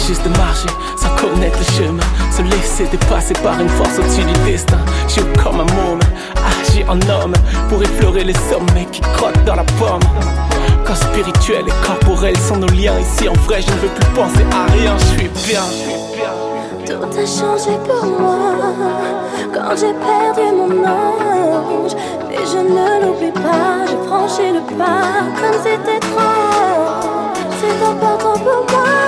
juste de marcher sans connaître le chemin, se laisser dépasser par une force au-dessus du destin. Je suis comme un môme, agi en homme pour effleurer les sommets qui crottent dans la pomme. Quand spirituel et corporel sont nos liens, ici en vrai je ne veux plus penser à rien, je suis bien. Tout a changé pour moi quand j'ai perdu mon ange. Et je ne l'oublie pas, j'ai franchi le pas comme c'était trop. C'est important pour moi.